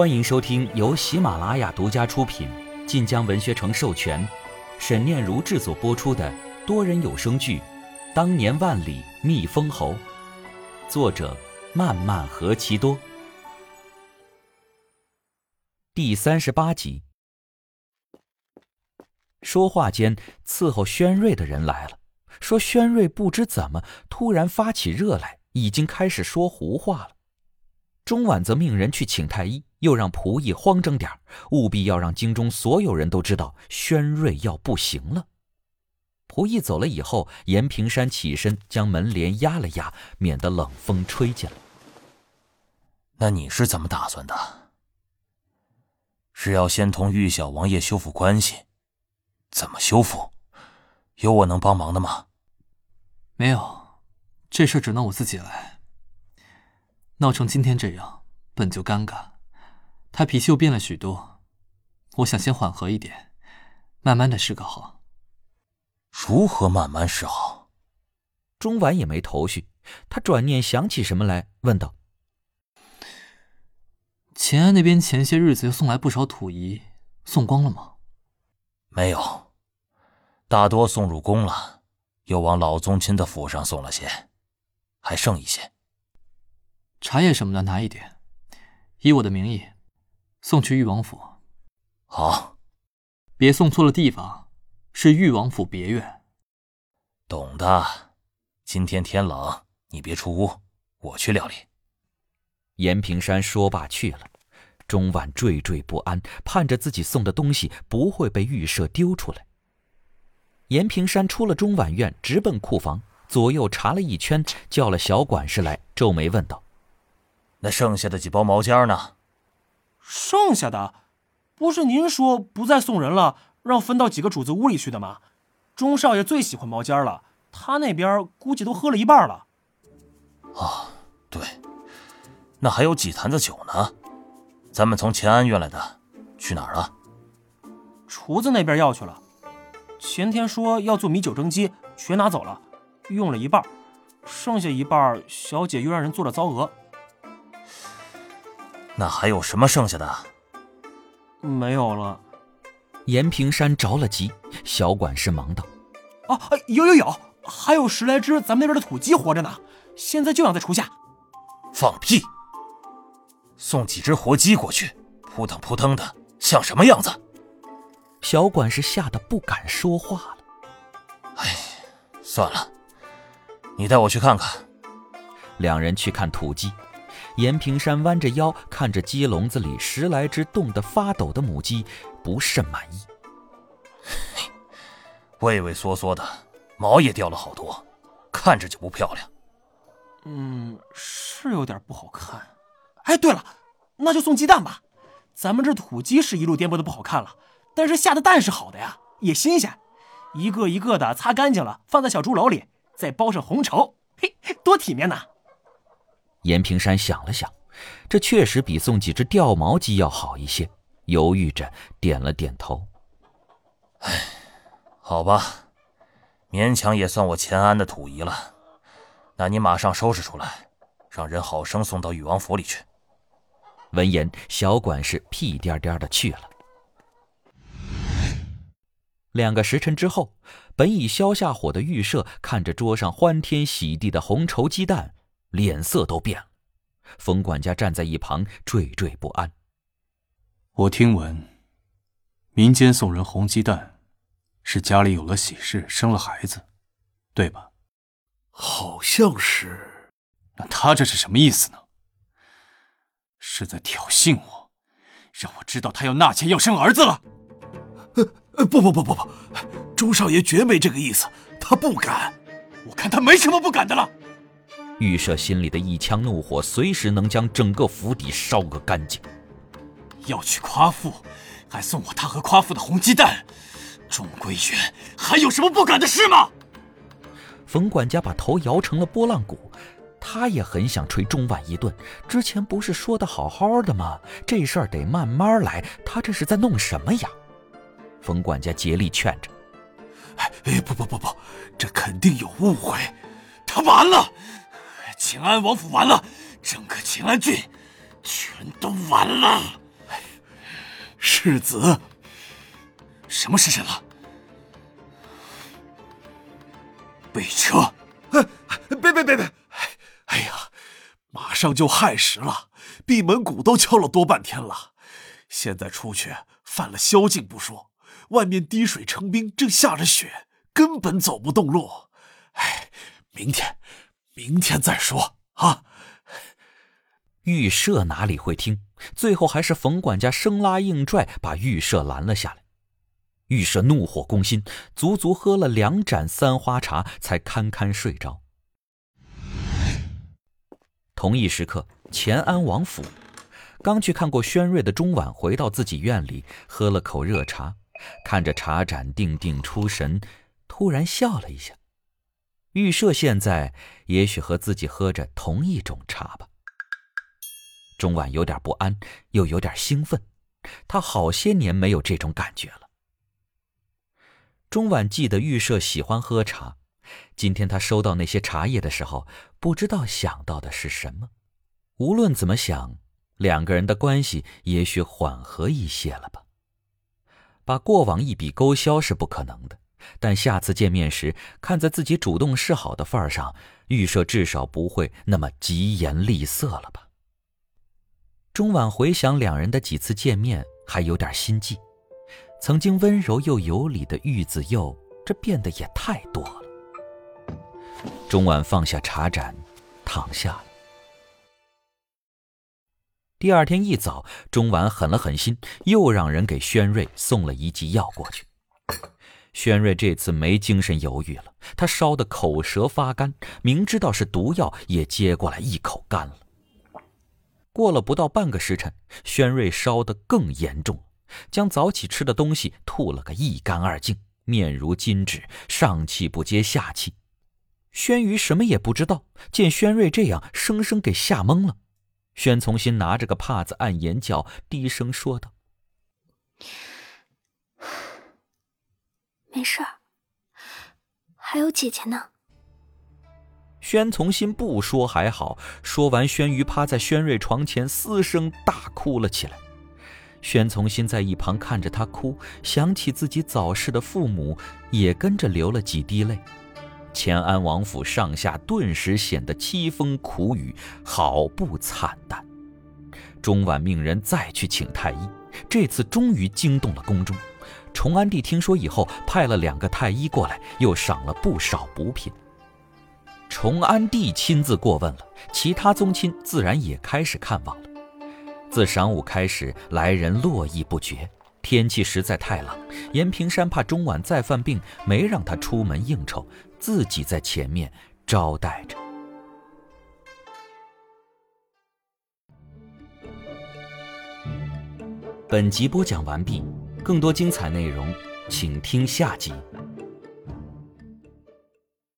欢迎收听由喜马拉雅独家出品、晋江文学城授权、沈念如制作播出的多人有声剧《当年万里觅封侯》，作者漫漫何其多。第38集。说话间，伺候宣瑞的人来了，说宣瑞不知怎么突然发起热来，已经开始说胡话了。钟婉则命人去请太医，又让仆役慌张点，务必要让京中所有人都知道宣瑞要不行了。仆役走了以后，严平山起身将门帘压了压，免得冷风吹进来。 那你是怎么打算的？是要先同玉小王爷修复关系？怎么修复？有我能帮忙的吗？ 没有，这事只能我自己来。闹成今天这样，本就尴尬，他脾气又变了许多，我想先缓和一点，慢慢的示个好。 如何慢慢示好？ 钟婉也没头绪，他转念想起什么来，问道： 乾安那边前些日子又送来不少土仪，送光了吗？ 没有，大多送入宫了，又往老宗亲的府上送了些，还剩一些。 茶叶什么的拿一点，以我的名义送去裕王府。 好， 别送错了地方，是裕王府别院。 懂的。今天天冷，你别出屋，我去料理。 严平山说罢去了。钟婉惴惴不安，盼着自己送的东西不会被御舍丢出来。严平山出了钟婉院，直奔库房，左右查了一圈，叫了小管事来，皱眉问道： 那剩下的几包毛尖呢？ 剩下的？不是您说不再送人了，让分到几个主子屋里去的吗？钟少爷最喜欢毛尖了，他那边估计都喝了一半了。 哦，对，那还有几坛子酒呢？咱们从乾安运来的，去哪儿了？ 厨子那边要去了。前天说要做米酒蒸鸡，全拿走了，用了一半，剩下一半小姐又让人做了糟鹅。 那还有什么剩下的？ 没有了。 严平山着了急，小管事忙道： 有，还有10来只咱们那边的土鸡活着呢，现在就养在厨下。 放屁！送几只活鸡过去，扑腾扑腾的，像什么样子？ 小管事吓得不敢说话了。 哎，算了，你带我去看看。 两人去看土鸡。严平山弯着腰看着鸡笼子里10来只冻得发抖的母鸡，不甚满意。 畏畏缩缩的，毛也掉了好多，看着就不漂亮。 是有点不好看。哎，对了，那就送鸡蛋吧。咱们这土鸡是一路颠簸的不好看了，但是下的蛋是好的呀，也新鲜。一个一个的擦干净了，放在小竹篓里，再包上红绸，嘿，多体面呐！ 严平山想了想，这确实比送几只掉毛鸡要好一些，犹豫着点了点头。 哎，好吧，勉强也算我乾安的土仪了。那你马上收拾出来，让人好生送到裕王府里去。 闻言，小管事屁颠颠的去了。2个时辰之后，本已消下火的御舍看着桌上欢天喜地的红绸鸡蛋，脸色都变了。冯管家站在一旁惴惴不安。 我听闻民间送人红鸡蛋是家里有了喜事，生了孩子，对吧？ 好像是。 那他这是什么意思呢？是在挑衅我，让我知道他要纳妾要生儿子了。 不，钟少爷绝没这个意思，他不敢。 我看他没什么不敢的了。 御舍心里的一腔怒火随时能将整个府邸烧个干净。 要娶夸父，还送我他和夸父的红鸡蛋，钟归远还有什么不敢的事吗？ 冯管家把头摇成了拨浪鼓，他也很想捶钟婉一顿。之前不是说的好好的吗？这事儿得慢慢来，他这是在弄什么呀？冯管家竭力劝着。 不，这肯定有误会。 他完了，乾安王府完了，整个乾安郡全都完了。 世子， 什么时辰了？备车！ 别！哎呀，马上就亥时了，闭门鼓都敲了多半天了。现在出去犯了宵禁不说，外面滴水成冰，正下着雪，根本走不动路。哎，明天再说啊。 预设哪里会听，最后还是冯管家生拉硬拽把预设拦了下来。预设怒火攻心，足足喝了2盏3花茶才堪堪睡着。同一时刻，乾安王府，刚去看过宣瑞的钟婉回到自己院里，喝了口热茶，看着茶盏定定出神，突然笑了一下。预设现在也许和自己喝着同一种茶吧。钟婉有点不安，又有点兴奋，他好些年没有这种感觉了。钟婉记得预设喜欢喝茶，今天他收到那些茶叶的时候，不知道想到的是什么。无论怎么想，两个人的关系也许缓和一些了吧。把过往一笔勾销是不可能的，但下次见面时，看在自己主动示好的份上，预设至少不会那么疾言厉色了吧。钟婉回想两人的几次见面，还有点心悸。曾经温柔又有礼的玉子柚，这变得也太多了。钟婉放下茶盏，躺下了。第二天一早，钟婉狠了狠心，又让人给宣瑞送了一剂药过去。宣瑞这次没精神犹豫了，他烧得口舌发干，明知道是毒药，也接过来一口干了。过了不到半个时辰，宣瑞烧得更严重，将早起吃的东西吐了个一干二净，面如金纸，上气不接下气。宣瑜什么也不知道，见宣瑞这样，生生给吓懵了。宣从新拿着个帕子按眼角，低声说道： 没事儿，还有姐姐呢。 宣从新不说还好，说完宣瑜趴在宣瑞床前嘶声大哭了起来。宣从新在一旁看着他哭，想起自己早逝的父母，也跟着流了几滴泪。乾安王府上下顿时显得凄风苦雨，好不惨淡。钟婉命人再去请太医，这次终于惊动了宫中。崇安帝听说以后，派了2个太医过来，又赏了不少补品。崇安帝亲自过问了，其他宗亲自然也开始看望了。自晌午开始，来人络绎不绝。天气实在太冷，延平山怕钟婉再犯病，没让他出门应酬，自己在前面招待着。本集播讲完毕，更多精彩内容请听下集。